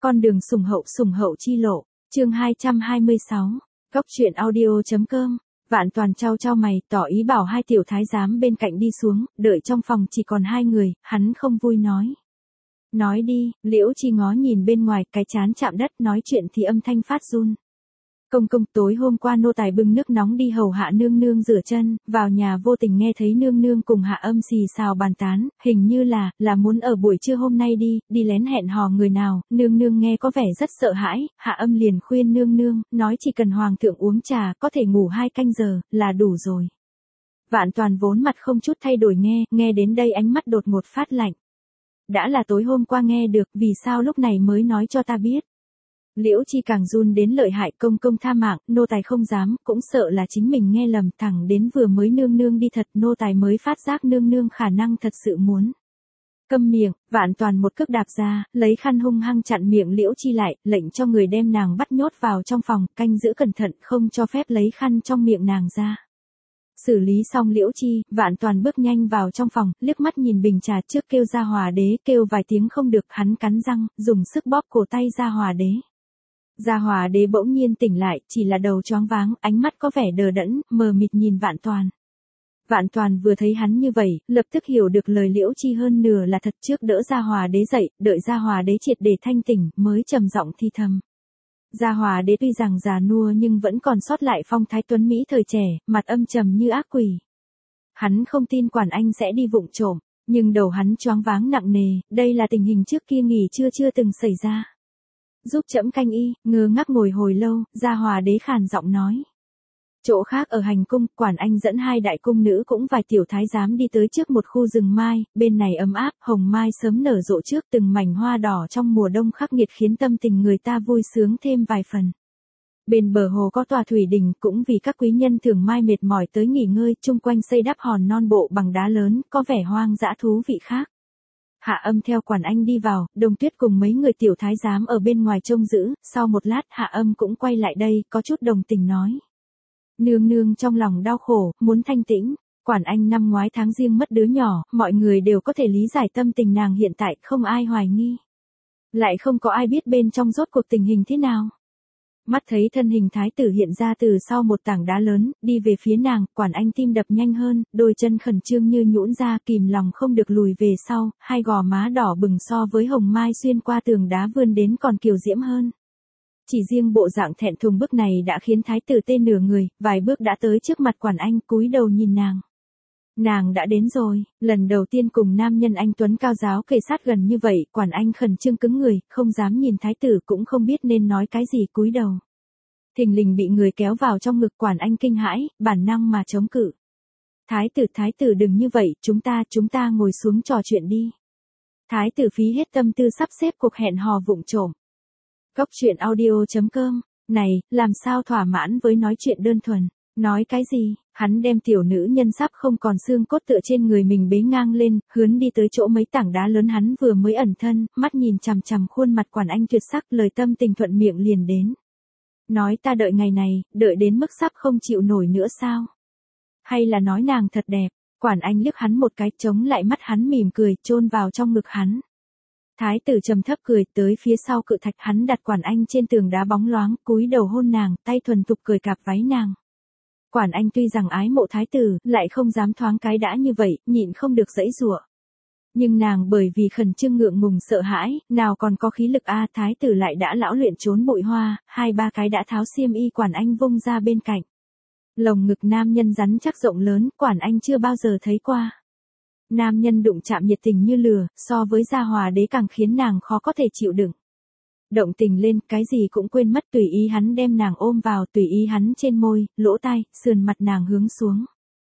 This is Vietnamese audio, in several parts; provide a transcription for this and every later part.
Con đường sủng hậu chi lộ, chương 226, Góc truyện audio.com. Vạn Toàn trao mày, tỏ ý bảo hai tiểu thái giám bên cạnh đi xuống, đợi trong phòng chỉ còn hai người, hắn không vui nói. Nói đi, Liễu Chi ngó nhìn bên ngoài, cái chán chạm đất, nói chuyện thì âm thanh phát run. Công tối hôm qua nô tài bưng nước nóng đi hầu hạ nương nương rửa chân, vào nhà vô tình nghe thấy nương nương cùng Hạ Âm xì xào bàn tán, hình như là muốn ở buổi trưa hôm nay đi lén hẹn hò người nào, nương nương nghe có vẻ rất sợ hãi, Hạ Âm liền khuyên nương nương, nói chỉ cần hoàng thượng uống trà, có thể ngủ 2 canh giờ, là đủ rồi. Vạn Toàn vốn mặt không chút thay đổi nghe đến đây ánh mắt đột ngột phát lạnh. Đã là tối hôm qua nghe được, vì sao lúc này mới nói cho ta biết? Liễu Chi càng run đến lợi hại, công tha mạng, nô tài không dám, cũng sợ là chính mình nghe lầm, thẳng đến vừa mới nương nương đi thật, nô tài mới phát giác nương nương khả năng thật sự muốn. Câm miệng, Vạn Toàn một cước đạp ra, lấy khăn hung hăng chặn miệng Liễu Chi lại, lệnh cho người đem nàng bắt nhốt vào trong phòng, canh giữ cẩn thận, không cho phép lấy khăn trong miệng nàng ra. Xử lý xong Liễu Chi, Vạn Toàn bước nhanh vào trong phòng, liếc mắt nhìn bình trà trước kêu Gia Hòa Đế, kêu vài tiếng không được, hắn cắn răng, dùng sức bóp cổ tay Gia Hòa Đế. Gia Hòa Đế bỗng nhiên tỉnh lại, chỉ là đầu choáng váng, ánh mắt có vẻ đờ đẫn, mờ mịt nhìn Vạn Toàn. Vạn Toàn vừa thấy hắn như vậy, lập tức hiểu được lời Liễu Chi hơn nửa là thật, trước đỡ Gia Hòa Đế dậy, đợi Gia Hòa Đế triệt để thanh tỉnh, mới trầm giọng thi thầm. Gia Hòa Đế tuy rằng già nua nhưng vẫn còn sót lại phong thái tuấn mỹ thời trẻ, mặt âm trầm như ác quỷ. Hắn không tin Quản Anh sẽ đi vụng trộm, nhưng đầu hắn choáng váng nặng nề, đây là tình hình trước kia nghỉ chưa từng xảy ra. Giúp trẫm canh y, ngơ ngác ngồi hồi lâu, Gia Hòa Đế khàn giọng nói. Chỗ khác ở hành cung, Quản Anh dẫn 2 đại cung nữ cũng vài tiểu thái giám đi tới trước một khu rừng mai, bên này ấm áp, hồng mai sớm nở rộ trước từng mảnh hoa đỏ trong mùa đông khắc nghiệt khiến tâm tình người ta vui sướng thêm vài phần. Bên bờ hồ có tòa thủy đình, cũng vì các quý nhân thường mai mệt mỏi tới nghỉ ngơi, chung quanh xây đắp hòn non bộ bằng đá lớn, có vẻ hoang dã thú vị khác. Hạ Âm theo Quản Anh đi vào, Đông Tuyết cùng mấy người tiểu thái giám ở bên ngoài trông giữ, sau một lát Hạ Âm cũng quay lại đây, có chút đồng tình nói. Nương nương trong lòng đau khổ, muốn thanh tĩnh, Quản Anh năm ngoái tháng riêng mất đứa nhỏ, mọi người đều có thể lý giải tâm tình nàng hiện tại, không ai hoài nghi. Lại không có ai biết bên trong rốt cuộc tình hình thế nào. Mắt thấy thân hình thái tử hiện ra từ sau một tảng đá lớn, đi về phía nàng, Quản Anh tim đập nhanh hơn, đôi chân khẩn trương như nhũn ra, kìm lòng không được lùi về sau, hai gò má đỏ bừng so với hồng mai xuyên qua tường đá vươn đến còn kiều diễm hơn. Chỉ riêng bộ dạng thẹn thùng bước này đã khiến thái tử tê nửa người, vài bước đã tới trước mặt Quản Anh, cúi đầu nhìn nàng. Nàng đã đến rồi, lần đầu tiên cùng nam nhân anh tuấn cao giáo kề sát gần như vậy, Quản Anh khẩn trương cứng người, không dám nhìn thái tử, cũng không biết nên nói cái gì, cúi đầu. Thình lình bị người kéo vào trong ngực, Quản Anh kinh hãi, bản năng mà chống cự. Thái tử đừng như vậy, chúng ta ngồi xuống trò chuyện đi. Thái tử phí hết tâm tư sắp xếp cuộc hẹn hò vụng trộm. Góc truyện audio.com, này, làm sao thỏa mãn với nói chuyện đơn thuần, nói cái gì, hắn đem tiểu nữ nhân sắp không còn xương cốt tựa trên người mình bế ngang lên, hướng đi tới chỗ mấy tảng đá lớn hắn vừa mới ẩn thân, mắt nhìn chằm chằm khuôn mặt Quản Anh tuyệt sắc, lời tâm tình thuận miệng liền đến. Nói ta đợi ngày này, đợi đến mức sắp không chịu nổi nữa sao? Hay là nói nàng thật đẹp, Quản Anh liếc hắn một cái, chống lại mắt hắn mỉm cười, chôn vào trong ngực hắn. Thái tử trầm thấp cười, tới phía sau cự thạch hắn đặt Quản Anh trên tường đá bóng loáng, cúi đầu hôn nàng, tay thuần thục cởi cạp váy nàng. Quản Anh tuy rằng ái mộ thái tử, lại không dám thoáng cái đã như vậy, nhịn không được giãy giụa. Nhưng nàng bởi vì khẩn trương ngượng ngùng sợ hãi, nào còn có khí lực thái tử lại đã lão luyện trốn bụi hoa, 2-3 cái đã tháo xiêm y Quản Anh vung ra bên cạnh. Lồng ngực nam nhân rắn chắc rộng lớn, Quản Anh chưa bao giờ thấy qua. Nam nhân đụng chạm nhiệt tình như lửa, so với Gia Hòa Đế càng khiến nàng khó có thể chịu đựng. Động tình lên, cái gì cũng quên mất, tùy ý hắn đem nàng ôm vào, tùy ý hắn trên môi, lỗ tai, sườn mặt nàng hướng xuống.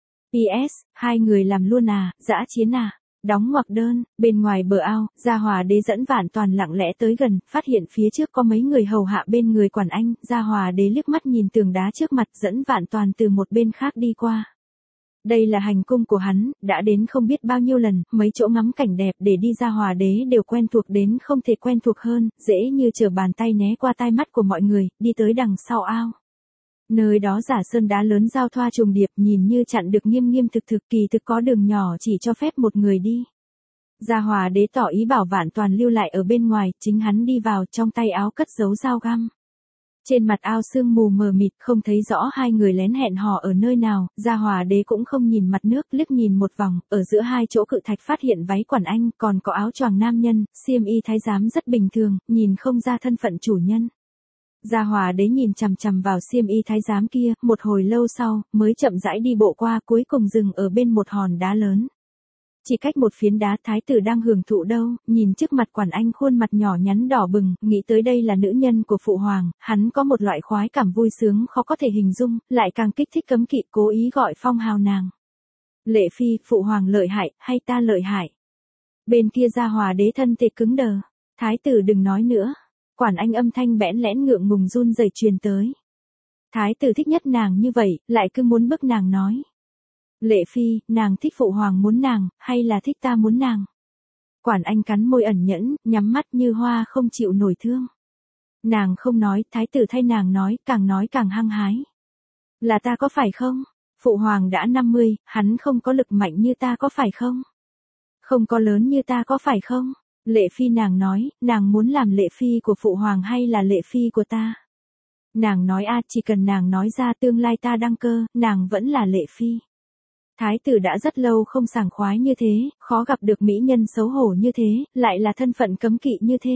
PS, 2 người làm luôn dã chiến Đóng ngoặc đơn, bên ngoài bờ ao, Gia Hòa Đế dẫn Vạn Toàn lặng lẽ tới gần, phát hiện phía trước có mấy người hầu hạ bên người Quản Anh, Gia Hòa Đế liếc mắt nhìn tường đá trước mặt, dẫn Vạn Toàn từ một bên khác đi qua. Đây là hành cung của hắn, đã đến không biết bao nhiêu lần, mấy chỗ ngắm cảnh đẹp để đi Gia Hòa Đế đều quen thuộc đến không thể quen thuộc hơn, dễ như trở bàn tay né qua tai mắt của mọi người, đi tới đằng sau ao. Nơi đó giả sơn đá lớn giao thoa trùng điệp, nhìn như chặn được nghiêm thực, kỳ thực có đường nhỏ chỉ cho phép một người đi. Gia Hòa đế tỏ ý bảo Vạn Toàn lưu lại ở bên ngoài, chính hắn đi vào, trong tay áo cất giấu dao găm. Trên mặt ao sương mù mờ mịt, không thấy rõ hai người lén hẹn hò ở nơi nào, Gia Hòa đế cũng không nhìn mặt nước, liếc nhìn một vòng, ở giữa hai chỗ cự thạch phát hiện váy quản anh, còn có áo choàng nam nhân, xiêm y thái giám rất bình thường, nhìn không ra thân phận chủ nhân. Gia Hòa đế nhìn chằm chằm vào xiêm y thái giám kia, một hồi lâu sau, mới chậm rãi đi bộ qua, cuối cùng dừng ở bên một hòn đá lớn. Chỉ cách một phiến đá, thái tử đang hưởng thụ đâu, nhìn trước mặt quản anh khuôn mặt nhỏ nhắn đỏ bừng, nghĩ tới đây là nữ nhân của phụ hoàng, hắn có một loại khoái cảm vui sướng khó có thể hình dung, lại càng kích thích cấm kỵ, cố ý gọi phong hào nàng. Lệ phi, phụ hoàng lợi hại, hay ta lợi hại? Bên kia Gia Hòa đế thân thể cứng đờ, thái tử đừng nói nữa. Quản anh âm thanh bẽn lẽn ngượng ngùng run rẩy truyền tới. Thái tử thích nhất nàng như vậy, lại cứ muốn bức nàng nói. Lệ phi, nàng thích phụ hoàng muốn nàng, hay là thích ta muốn nàng? Quản anh cắn môi ẩn nhẫn, nhắm mắt như hoa không chịu nổi thương. Nàng không nói, thái tử thay nàng nói càng hăng hái. Là ta có phải không? Phụ hoàng đã 50, hắn không có lực mạnh như ta có phải không? Không có lớn như ta có phải không? Lệ phi nàng nói, nàng muốn làm lệ phi của phụ hoàng hay là lệ phi của ta? Nàng nói chỉ cần nàng nói ra tương lai ta đăng cơ, nàng vẫn là lệ phi. Thái tử đã rất lâu không sảng khoái như thế, khó gặp được mỹ nhân xấu hổ như thế, lại là thân phận cấm kỵ như thế.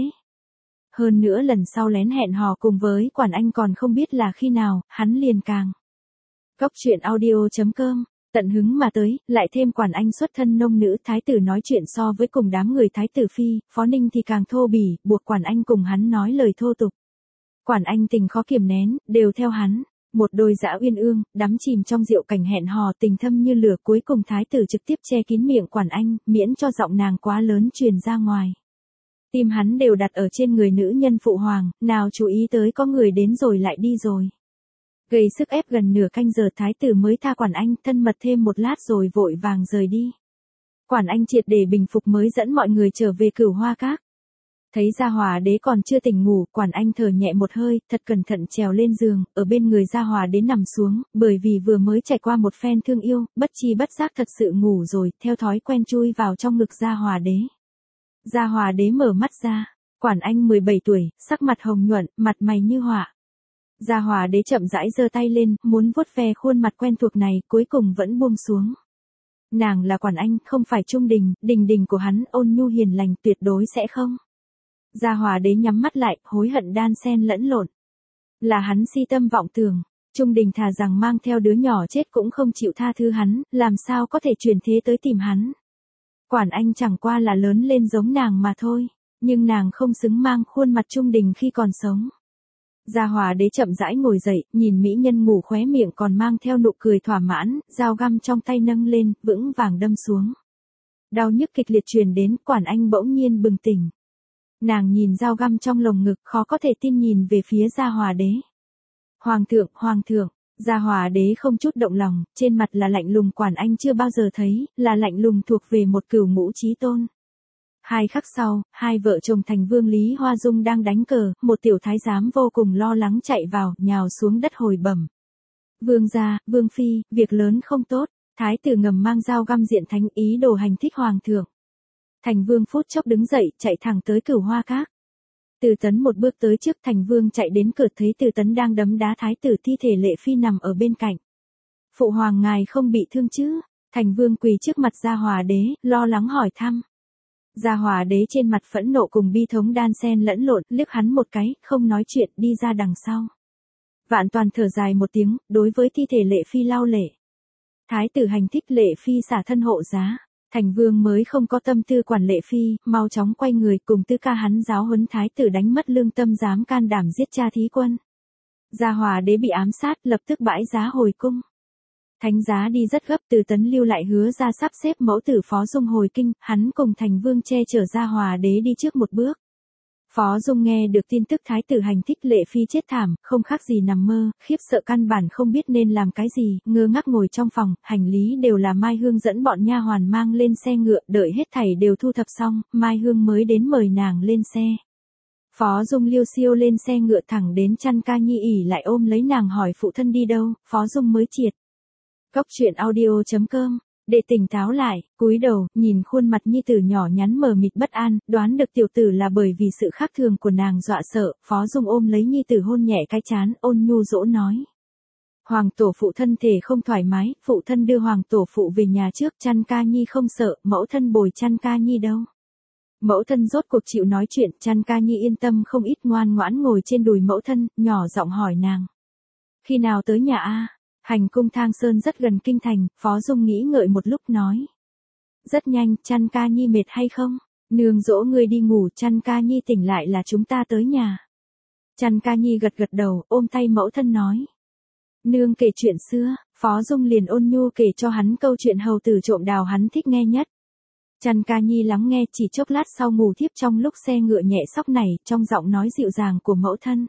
Hơn nữa lần sau lén hẹn hò cùng với quản anh còn không biết là khi nào, hắn liền càng. Góc truyện audio.com, tận hứng mà tới, lại thêm quản anh xuất thân nông nữ, thái tử nói chuyện so với cùng đám người thái tử phi, phó ninh thì càng thô bỉ, buộc quản anh cùng hắn nói lời thô tục. Quản anh tình khó kiềm nén, đều theo hắn. Một đôi dã uyên ương, đắm chìm trong rượu cảnh hẹn hò tình thâm như lửa, cuối cùng thái tử trực tiếp che kín miệng quản anh, miễn cho giọng nàng quá lớn truyền ra ngoài. Tim hắn đều đặt ở trên người nữ nhân phụ hoàng, nào chú ý tới có người đến rồi lại đi rồi. Gây sức ép gần nửa canh giờ thái tử mới tha quản anh, thân mật thêm một lát rồi vội vàng rời đi. Quản anh triệt để bình phục mới dẫn mọi người trở về Cửu Hoa Các. Thấy Gia Hòa đế còn chưa tỉnh ngủ, quản anh thở nhẹ một hơi, thật cẩn thận trèo lên giường, ở bên người Gia Hòa đế nằm xuống, bởi vì vừa mới trải qua một phen thương yêu, bất chi bất giác thật sự ngủ rồi, theo thói quen chui vào trong ngực Gia Hòa đế. Gia Hòa đế mở mắt ra, quản anh 17 tuổi, sắc mặt hồng nhuận, mặt mày như họa. Gia Hòa đế chậm rãi giơ tay lên, muốn vuốt ve khuôn mặt quen thuộc này, cuối cùng vẫn buông xuống. Nàng là quản anh, không phải Trung Đình, đình của hắn, ôn nhu hiền lành, tuyệt đối sẽ không. Gia Hòa đế nhắm mắt lại, hối hận đan xen lẫn lộn. Là hắn si tâm vọng tưởng, Trung Đình thà rằng mang theo đứa nhỏ chết cũng không chịu tha thứ hắn, làm sao có thể chuyển thế tới tìm hắn. Quản anh chẳng qua là lớn lên giống nàng mà thôi, nhưng nàng không xứng mang khuôn mặt Trung Đình khi còn sống. Gia Hòa đế chậm rãi ngồi dậy, nhìn mỹ nhân ngủ khóe miệng còn mang theo nụ cười thỏa mãn, dao găm trong tay nâng lên, vững vàng đâm xuống. Đau nhức kịch liệt truyền đến, quản anh bỗng nhiên bừng tỉnh. Nàng nhìn dao găm trong lồng ngực, khó có thể tin nhìn về phía Gia Hòa đế. Hoàng thượng, Gia Hòa đế không chút động lòng, trên mặt là lạnh lùng quản anh chưa bao giờ thấy, là lạnh lùng thuộc về một cửu ngũ chí tôn. 2 khắc sau, hai vợ chồng Thành Vương Lý Hoa Dung đang đánh cờ, một tiểu thái giám vô cùng lo lắng chạy vào, nhào xuống đất hồi bẩm. Vương gia, Vương phi, việc lớn không tốt, thái tử ngầm mang dao găm diện thánh ý đồ hành thích hoàng thượng. Thành Vương phút chốc đứng dậy, chạy thẳng tới Cửu Hoa Các. Từ Tấn một bước tới trước, Thành Vương chạy đến cửa thấy Từ Tấn đang đấm đá thái tử, thi thể Lệ phi nằm ở bên cạnh. Phụ hoàng ngài không bị thương chứ? Thành Vương quỳ trước mặt Gia Hòa đế, lo lắng hỏi thăm. Gia Hòa đế trên mặt phẫn nộ cùng bi thống đan xen lẫn lộn, liếc hắn một cái, không nói chuyện, đi ra đằng sau. Vạn Toàn thở dài một tiếng, đối với thi thể Lệ phi lau lệ. Thái tử hành thích Lệ phi xả thân hộ giá. Thành Vương mới không có tâm tư quản Lệ phi, mau chóng quay người cùng tư ca hắn giáo huấn thái tử đánh mất lương tâm dám can đảm giết cha thí quân. Gia Hòa đế bị ám sát, lập tức bãi giá hồi cung. Thánh giá đi rất gấp, Từ Tấn lưu lại hứa ra sắp xếp mẫu tử Phó Dung hồi kinh, hắn cùng Thành Vương che chở Gia Hòa đế đi trước một bước. Phó Dung nghe được tin tức thái tử hành thích Lệ phi chết thảm, không khác gì nằm mơ, khiếp sợ căn bản không biết nên làm cái gì, ngơ ngác ngồi trong phòng, hành lý đều là Mai Hương dẫn bọn nha hoàn mang lên xe ngựa, đợi hết thảy đều thu thập xong, Mai Hương mới đến mời nàng lên xe. Phó Dung liêu xiêu lên xe ngựa thẳng đến chăn ca nhi ỉ lại ôm lấy nàng hỏi phụ thân đi đâu, Phó Dung mới triệt. Góc truyện audio.com Để tỉnh táo lại, cúi đầu, nhìn khuôn mặt nhi tử nhỏ nhắn mờ mịt bất an, đoán được tiểu tử là bởi vì sự khác thường của nàng dọa sợ, Phó Dung ôm lấy nhi tử hôn nhẹ cái trán, ôn nhu dỗ nói. Hoàng tổ phụ thân thể không thoải mái, phụ thân đưa hoàng tổ phụ về nhà trước, chăn ca nhi không sợ, mẫu thân bồi chăn ca nhi đâu. Mẫu thân rốt cuộc chịu nói chuyện, chăn ca nhi yên tâm không ít, ngoan ngoãn ngồi trên đùi mẫu thân, nhỏ giọng hỏi nàng. Khi nào tới nhà a? Hành cung Thang Sơn rất gần kinh thành, Phó Dung nghĩ ngợi một lúc nói. Rất nhanh, chăn ca nhi mệt hay không? Nương dỗ ngươi đi ngủ, chăn ca nhi tỉnh lại là chúng ta tới nhà. Chăn ca nhi gật gật đầu, ôm tay mẫu thân nói. Nương kể chuyện xưa, Phó Dung liền ôn nhu kể cho hắn câu chuyện hầu tử trộm đào hắn thích nghe nhất. Chăn ca nhi lắng nghe, chỉ chốc lát sau ngủ thiếp trong lúc xe ngựa nhẹ sóc này, trong giọng nói dịu dàng của mẫu thân.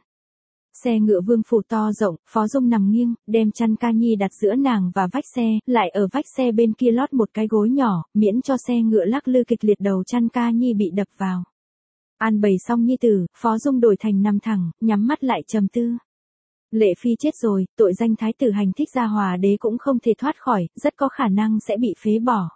Xe ngựa vương phủ to rộng, Phó Dung nằm nghiêng, đem chăn ca nhi đặt giữa nàng và vách xe, lại ở vách xe bên kia lót một cái gối nhỏ, miễn cho xe ngựa lắc lư kịch liệt, đầu chăn ca nhi bị đập vào. An bày xong nhi tử, Phó Dung đổi thành nằm thẳng, nhắm mắt lại trầm tư. Lệ Phi chết rồi, tội danh thái tử hành thích Gia Hòa đế cũng không thể thoát khỏi, rất có khả năng sẽ bị phế bỏ.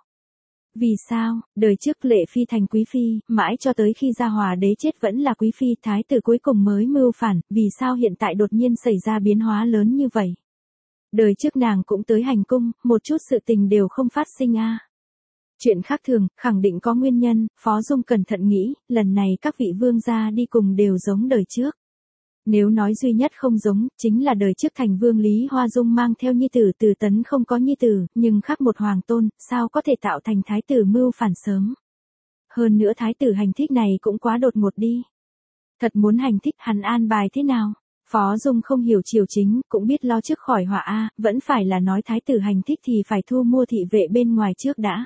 Vì sao, đời trước Lệ Phi thành quý phi, mãi cho tới khi Gia Hòa đế chết vẫn là quý phi, thái tử cuối cùng mới mưu phản, vì sao hiện tại đột nhiên xảy ra biến hóa lớn như vậy? Đời trước nàng cũng tới hành cung, một chút sự tình đều không phát sinh a. Chuyện khác thường, khẳng định có nguyên nhân, Phó Dung cẩn thận nghĩ, lần này các vị vương gia đi cùng đều giống đời trước. Nếu nói duy nhất không giống, chính là đời trước thành vương Lý Hoa Dung mang theo nhi tử Từ Tấn không có nhi tử, nhưng khác một hoàng tôn, sao có thể tạo thành thái tử mưu phản sớm. Hơn nữa thái tử hành thích này cũng quá đột ngột đi. Thật muốn hành thích hắn an bài thế nào? Phó Dung không hiểu triều chính, cũng biết lo trước khỏi họa a, vẫn phải là nói thái tử hành thích thì phải thu mua thị vệ bên ngoài trước đã.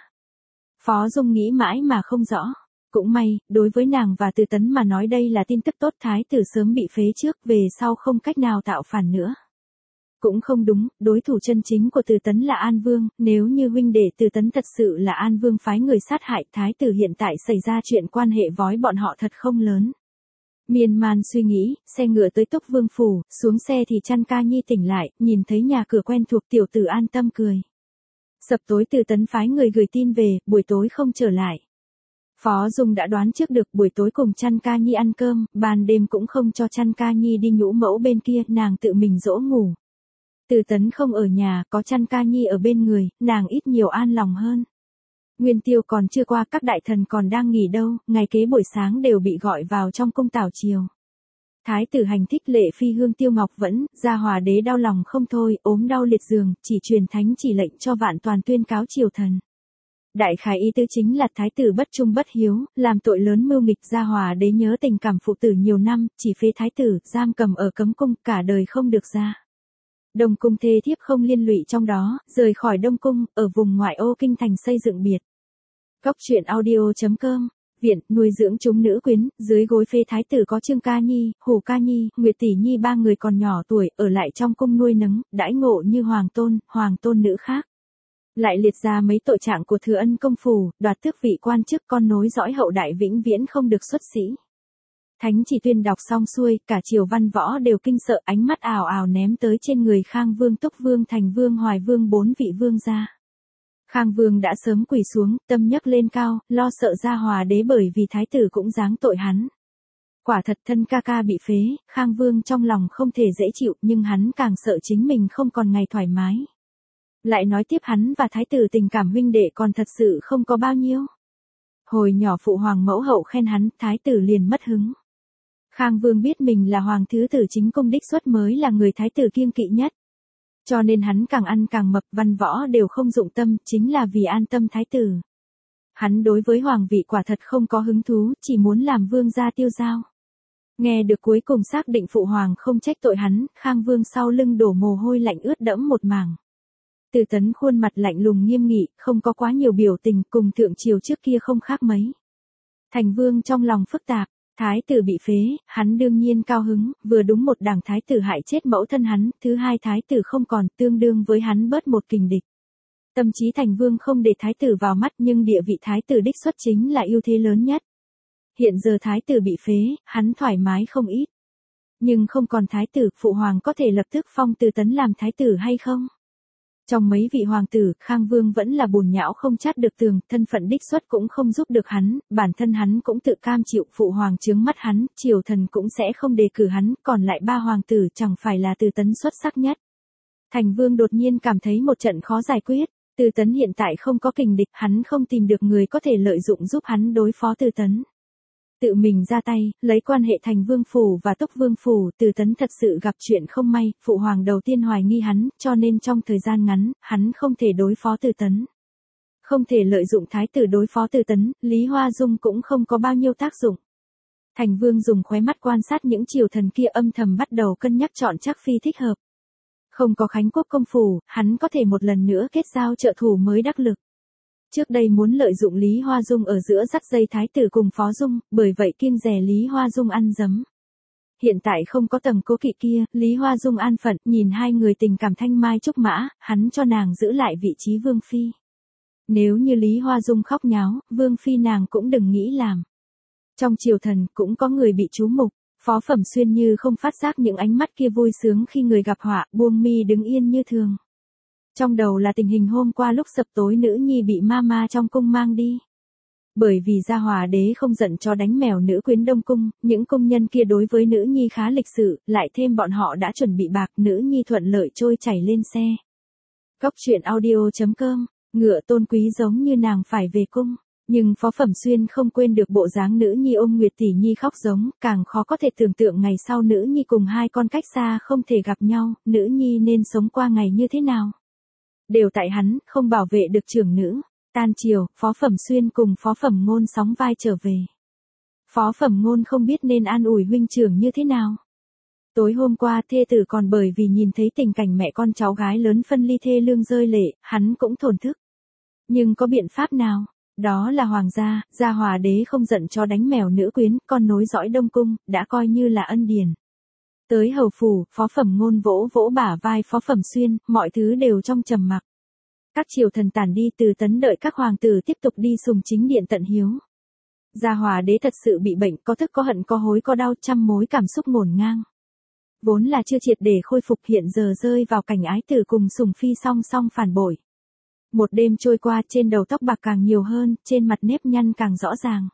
Phó Dung nghĩ mãi mà không rõ. Cũng may, đối với nàng và Từ Tấn mà nói đây là tin tức tốt, thái tử sớm bị phế trước, về sau không cách nào tạo phản nữa. Cũng không đúng, đối thủ chân chính của Từ Tấn là An Vương, nếu như huynh đệ Từ Tấn thật sự là An Vương phái người sát hại, thái tử hiện tại xảy ra chuyện quan hệ với bọn họ thật không lớn. Miên man suy nghĩ, xe ngựa tới Túc Vương phủ, xuống xe thì chăn ca nhi tỉnh lại, nhìn thấy nhà cửa quen thuộc, tiểu tử an tâm cười. Sập tối Từ Tấn phái người gửi tin về, buổi tối không trở lại. Phó Dung đã đoán trước được, buổi tối cùng chăn ca nhi ăn cơm, ban đêm cũng không cho chăn ca nhi đi nhũ mẫu bên kia, nàng tự mình dỗ ngủ. Từ Tấn không ở nhà, có chăn ca nhi ở bên người, nàng ít nhiều an lòng hơn. Nguyên tiêu còn chưa qua, các đại thần còn đang nghỉ đâu, ngày kế buổi sáng đều bị gọi vào trong cung tảo triều. Thái tử hành thích Lệ Phi hương tiêu ngọc vẫn, Gia Hòa đế đau lòng không thôi, ốm đau liệt giường, chỉ truyền thánh chỉ lệnh cho Vạn Toàn tuyên cáo triều thần. Đại khái ý tứ chính là thái tử bất trung bất hiếu, làm tội lớn mưu nghịch. Gia Hòa đế nhớ tình cảm phụ tử nhiều năm, chỉ phế thái tử, giam cầm ở cấm cung, cả đời không được ra. Đông cung thê thiếp không liên lụy trong đó, rời khỏi Đông cung, ở vùng ngoại ô kinh thành xây dựng biệt. Góc truyện audio.com, viện, nuôi dưỡng chúng nữ quyến, dưới gối phế thái tử có Trương Ca Nhi, Hồ Ca Nhi, Nguyệt Tỷ Nhi, ba người còn nhỏ tuổi, ở lại trong cung nuôi nấng, đãi ngộ như hoàng tôn nữ khác. Lại liệt ra mấy tội trạng của Thừa Ân công phủ, đoạt tước vị quan chức, con nối dõi hậu đại vĩnh viễn không được xuất sĩ. Thánh chỉ tuyên đọc xong xuôi, cả triều văn võ đều kinh sợ, ánh mắt ào ào ném tới trên người Khang Vương, Túc Vương, Thành Vương, Hoài Vương, bốn vị vương gia. Khang Vương đã sớm quỳ xuống, tâm nhấc lên cao, lo sợ Gia Hòa đế bởi vì thái tử cũng giáng tội hắn. Quả thật thân ca ca bị phế, Khang Vương trong lòng không thể dễ chịu, nhưng hắn càng sợ chính mình không còn ngày thoải mái. Lại nói tiếp hắn và thái tử tình cảm huynh đệ còn thật sự không có bao nhiêu. Hồi nhỏ phụ hoàng mẫu hậu khen hắn, thái tử liền mất hứng. Khang Vương biết mình là hoàng thứ tử chính cung đích xuất mới là người thái tử kiêng kỵ nhất. Cho nên hắn càng ăn càng mập, văn võ đều không dụng tâm, chính là vì an tâm thái tử. Hắn đối với hoàng vị quả thật không có hứng thú, chỉ muốn làm vương gia tiêu dao. Nghe được cuối cùng xác định phụ hoàng không trách tội hắn, Khang Vương sau lưng đổ mồ hôi lạnh ướt đẫm một mảng. Từ Tấn khuôn mặt lạnh lùng nghiêm nghị, không có quá nhiều biểu tình, cùng thượng triều trước kia không khác mấy. Thành Vương trong lòng phức tạp, thái tử bị phế, hắn đương nhiên cao hứng, vừa đúng một đảng thái tử hại chết mẫu thân hắn, thứ hai thái tử không còn, tương đương với hắn bớt một kình địch. Tâm trí Thành Vương không để thái tử vào mắt, nhưng địa vị thái tử đích xuất chính là ưu thế lớn nhất. Hiện giờ thái tử bị phế, hắn thoải mái không ít. Nhưng không còn thái tử, phụ hoàng có thể lập tức phong Từ Tấn làm thái tử hay không? Trong mấy vị hoàng tử, Khang Vương vẫn là bùn nhão không chát được tường, thân phận đích xuất cũng không giúp được hắn, bản thân hắn cũng tự cam chịu, phụ hoàng chướng mắt hắn, triều thần cũng sẽ không đề cử hắn, còn lại ba hoàng tử chẳng phải là Từ Tấn xuất sắc nhất. Thành Vương đột nhiên cảm thấy một trận khó giải quyết, Từ Tấn hiện tại không có kình địch, hắn không tìm được người có thể lợi dụng giúp hắn đối phó Từ Tấn. Tự mình ra tay, lấy quan hệ Thành Vương phủ và Túc Vương phủ, Từ Tấn thật sự gặp chuyện không may, phụ hoàng đầu tiên hoài nghi hắn, cho nên trong thời gian ngắn, hắn không thể đối phó Từ Tấn. Không thể lợi dụng thái tử đối phó Từ Tấn, Lý Hoa Dung cũng không có bao nhiêu tác dụng. Thành Vương dùng khóe mắt quan sát những triều thần kia, âm thầm bắt đầu cân nhắc chọn Trác Phi thích hợp. Không có Khánh Quốc công phủ, hắn có thể một lần nữa kết giao trợ thủ mới đắc lực. Trước đây muốn lợi dụng Lý Hoa Dung ở giữa dắt dây thái tử cùng Phó Dung, bởi vậy kiêng dè Lý Hoa Dung ăn dấm. Hiện tại không có tầng cố kỵ kia, Lý Hoa Dung an phận, nhìn hai người tình cảm thanh mai trúc mã, hắn cho nàng giữ lại vị trí vương phi. Nếu như Lý Hoa Dung khóc nháo, vương phi nàng cũng đừng nghĩ làm. Trong triều thần cũng có người bị chú mục, Phó Phẩm Xuyên như không phát giác những ánh mắt kia vui sướng khi người gặp họa, buông mi đứng yên như thường. Trong đầu là tình hình hôm qua lúc sập tối nữ nhi bị ma trong cung mang đi. Bởi vì Gia Hòa đế không giận cho đánh mèo nữ quyến Đông cung, những công nhân kia đối với nữ nhi khá lịch sự, lại thêm bọn họ đã chuẩn bị bạc, nữ nhi thuận lợi trôi chảy lên xe. Cóc truyện audio.com, ngựa tôn quý giống như nàng phải về cung. Nhưng Phó Phẩm Xuyên không quên được bộ dáng nữ nhi ôm Nguyệt tỷ nhi khóc giống, càng khó có thể tưởng tượng ngày sau nữ nhi cùng hai con cách xa không thể gặp nhau, nữ nhi nên sống qua ngày như thế nào. Đều tại hắn, không bảo vệ được trưởng nữ. Tan chiều, Phó Phẩm Xuyên cùng Phó Phẩm Ngôn sóng vai trở về. Phó Phẩm Ngôn không biết nên an ủi huynh trưởng như thế nào. Tối hôm qua thê tử còn bởi vì nhìn thấy tình cảnh mẹ con cháu gái lớn phân ly thê lương rơi lệ, hắn cũng thổn thức. Nhưng có biện pháp nào? Đó là hoàng gia, Gia Hòa đế không giận cho đánh mèo nữ quyến, con nối dõi Đông cung, đã coi như là ân điển. Tới hầu phủ, Phó Phẩm Ngôn vỗ vỗ bả vai Phó Phẩm Xuyên, mọi thứ đều trong trầm mặc. Các triều thần tản đi, Từ Tấn đợi các hoàng tử tiếp tục đi sùng chính điện tận hiếu. Gia Hòa đế thật sự bị bệnh, có thức có hận có hối có đau, trăm mối cảm xúc ngổn ngang. Vốn là chưa triệt để khôi phục, hiện giờ rơi vào cảnh ái tử cùng sùng phi song song phản bội. Một đêm trôi qua, trên đầu tóc bạc càng nhiều hơn, trên mặt nếp nhăn càng rõ ràng.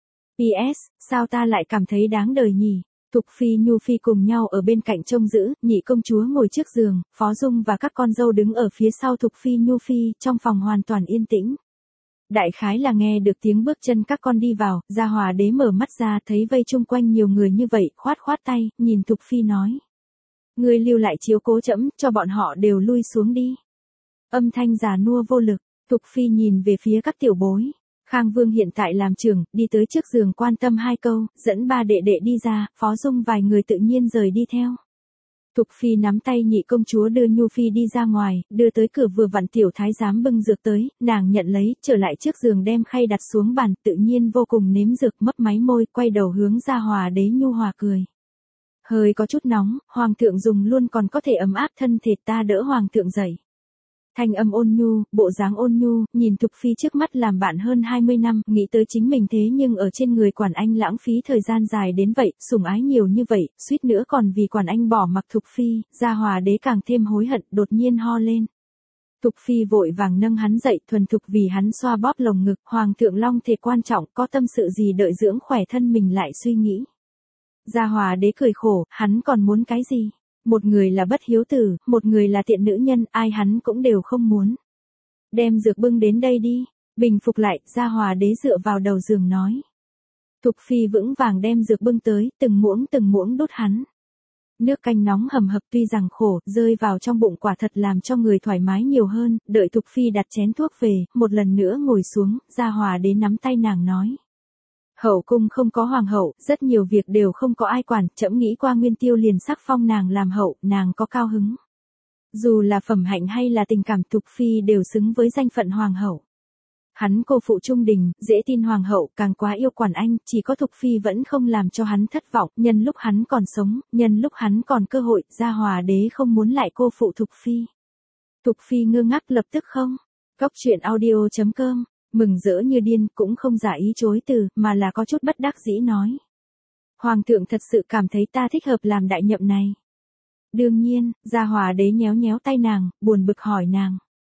PS, sao ta lại cảm thấy đáng đời nhỉ? Thục Phi Nhu Phi cùng nhau ở bên cạnh trông giữ, nhị công chúa ngồi trước giường, Phó Dung và các con dâu đứng ở phía sau Thục Phi Nhu Phi, trong phòng hoàn toàn yên tĩnh. Đại khái là nghe được tiếng bước chân các con đi vào, Gia Hòa đế mở mắt ra thấy vây chung quanh nhiều người như vậy, khoát khoát tay, nhìn Thục Phi nói. Ngươi lưu lại chiếu cố trẫm, cho bọn họ đều lui xuống đi. Âm thanh già nua vô lực, Thục Phi nhìn về phía các tiểu bối. Khang Vương hiện tại làm trưởng, đi tới trước giường quan tâm hai câu, dẫn ba đệ đệ đi ra, Phó Dung vài người tự nhiên rời đi theo. Thục Phi nắm tay nhị công chúa đưa Nhu Phi đi ra ngoài, đưa tới cửa vừa vặn tiểu thái giám bưng dược tới, nàng nhận lấy, trở lại trước giường đem khay đặt xuống bàn, tự nhiên vô cùng nếm dược, mấp máy môi, quay đầu hướng Gia Hòa đế nhu hòa cười. Hơi có chút nóng, hoàng thượng dùng luôn còn có thể ấm áp thân thể, ta đỡ hoàng thượng dậy. Thanh âm ôn nhu, bộ dáng ôn nhu, nhìn Thục Phi trước mắt làm bạn hơn 20 năm, nghĩ tới chính mình thế nhưng ở trên người Quản Anh lãng phí thời gian dài đến vậy, sủng ái nhiều như vậy, suýt nữa còn vì Quản Anh bỏ mặc Thục Phi, Gia Hòa đế càng thêm hối hận, đột nhiên ho lên. Thục Phi vội vàng nâng hắn dậy, thuần thục vì hắn xoa bóp lồng ngực, hoàng thượng long thể quan trọng, có tâm sự gì đợi dưỡng khỏe thân mình lại suy nghĩ. Gia Hòa đế cười khổ, hắn còn muốn cái gì? Một người là bất hiếu tử, một người là tiện nữ nhân, ai hắn cũng đều không muốn. Đem dược bưng đến đây đi. Bình phục lại, Gia Hòa đế dựa vào đầu giường nói. Thục Phi vững vàng đem dược bưng tới, từng muỗng đút hắn. Nước canh nóng hầm hập tuy rằng khổ, rơi vào trong bụng quả thật làm cho người thoải mái nhiều hơn, đợi Thục Phi đặt chén thuốc về, một lần nữa ngồi xuống, Gia Hòa đế nắm tay nàng nói. Hậu cung không có hoàng hậu, rất nhiều việc đều không có ai quản, trẫm nghĩ qua Nguyên Tiêu liền sắc phong nàng làm hậu, nàng có cao hứng. Dù là phẩm hạnh hay là tình cảm, Thục Phi đều xứng với danh phận hoàng hậu. Hắn cô phụ trung đình, dễ tin hoàng hậu, càng quá yêu Quản Anh, chỉ có Thục Phi vẫn không làm cho hắn thất vọng, nhân lúc hắn còn sống, nhân lúc hắn còn cơ hội, Gia Hòa đế không muốn lại cô phụ Thục Phi. Thục Phi ngơ ngác lập tức không. Cóc truyện audio.com, mừng rỡ như điên, cũng không giả ý chối từ, mà là có chút bất đắc dĩ nói. Hoàng thượng thật sự cảm thấy ta thích hợp làm đại nhậm này. Đương nhiên, Gia Hòa đế nhéo nhéo tay nàng, buồn bực hỏi nàng.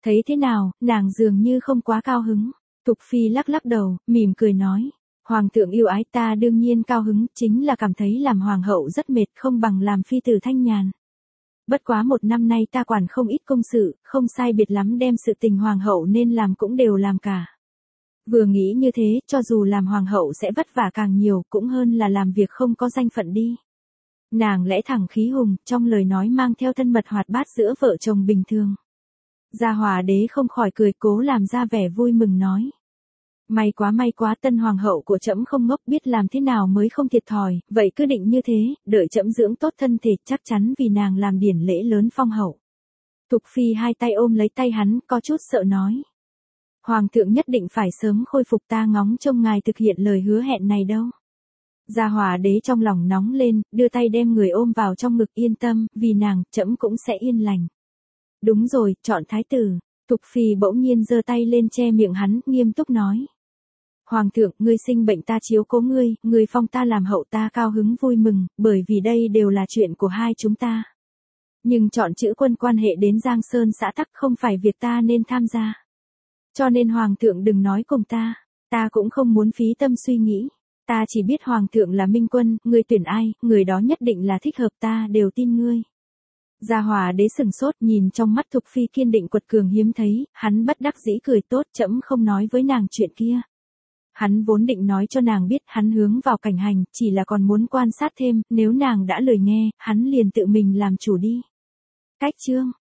Thấy thế nào, nàng dường như không quá cao hứng. Thục Phi lắc lắc đầu, mỉm cười nói. Hoàng thượng yêu ái ta đương nhiên cao hứng, chính là cảm thấy làm hoàng hậu rất mệt không bằng làm phi tử thanh nhàn. Bất quá 1 năm nay ta quản không ít công sự, không sai biệt lắm đem sự tình hoàng hậu nên làm cũng đều làm cả. Vừa nghĩ như thế, cho dù làm hoàng hậu sẽ vất vả càng nhiều, cũng hơn là làm việc không có danh phận đi. Nàng lẽ thẳng khí hùng, trong lời nói mang theo thân mật hoạt bát giữa vợ chồng bình thường. Gia Hòa đế không khỏi cười, cố làm ra vẻ vui mừng nói. May quá, tân hoàng hậu của trẫm không ngốc, biết làm thế nào mới không thiệt thòi, vậy cứ định như thế, đợi trẫm dưỡng tốt thân thể, chắc chắn vì nàng làm điển lễ lớn phong hậu. Thục Phi hai tay ôm lấy tay hắn, có chút sợ nói. Hoàng thượng nhất định phải sớm khôi phục, ta ngóng trông ngài thực hiện lời hứa hẹn này đâu. Gia Hòa đế trong lòng nóng lên, đưa tay đem người ôm vào trong ngực, yên tâm, vì nàng, trẫm cũng sẽ yên lành. Đúng rồi, chọn thái tử. Thục Phi bỗng nhiên giơ tay lên che miệng hắn, nghiêm túc nói. Hoàng thượng, ngươi sinh bệnh ta chiếu cố ngươi phong ta làm hậu ta cao hứng vui mừng, bởi vì đây đều là chuyện của hai chúng ta. Nhưng chọn chữ quân quan hệ đến Giang Sơn xã tắc không phải việc ta nên tham gia. Cho nên Hoàng thượng đừng nói cùng ta cũng không muốn phí tâm suy nghĩ. Ta chỉ biết Hoàng thượng là minh quân, ngươi tuyển ai, người đó nhất định là thích hợp, ta đều tin ngươi. Gia Hòa đế sừng sốt, nhìn trong mắt Thục Phi kiên định quật cường hiếm thấy, hắn bất đắc dĩ cười, tốt, trẫm không nói với nàng chuyện kia. Hắn vốn định nói cho nàng biết hắn hướng vào cảnh hành, chỉ là còn muốn quan sát thêm, nếu nàng đã lười nghe, hắn liền tự mình làm chủ đi. Cách chương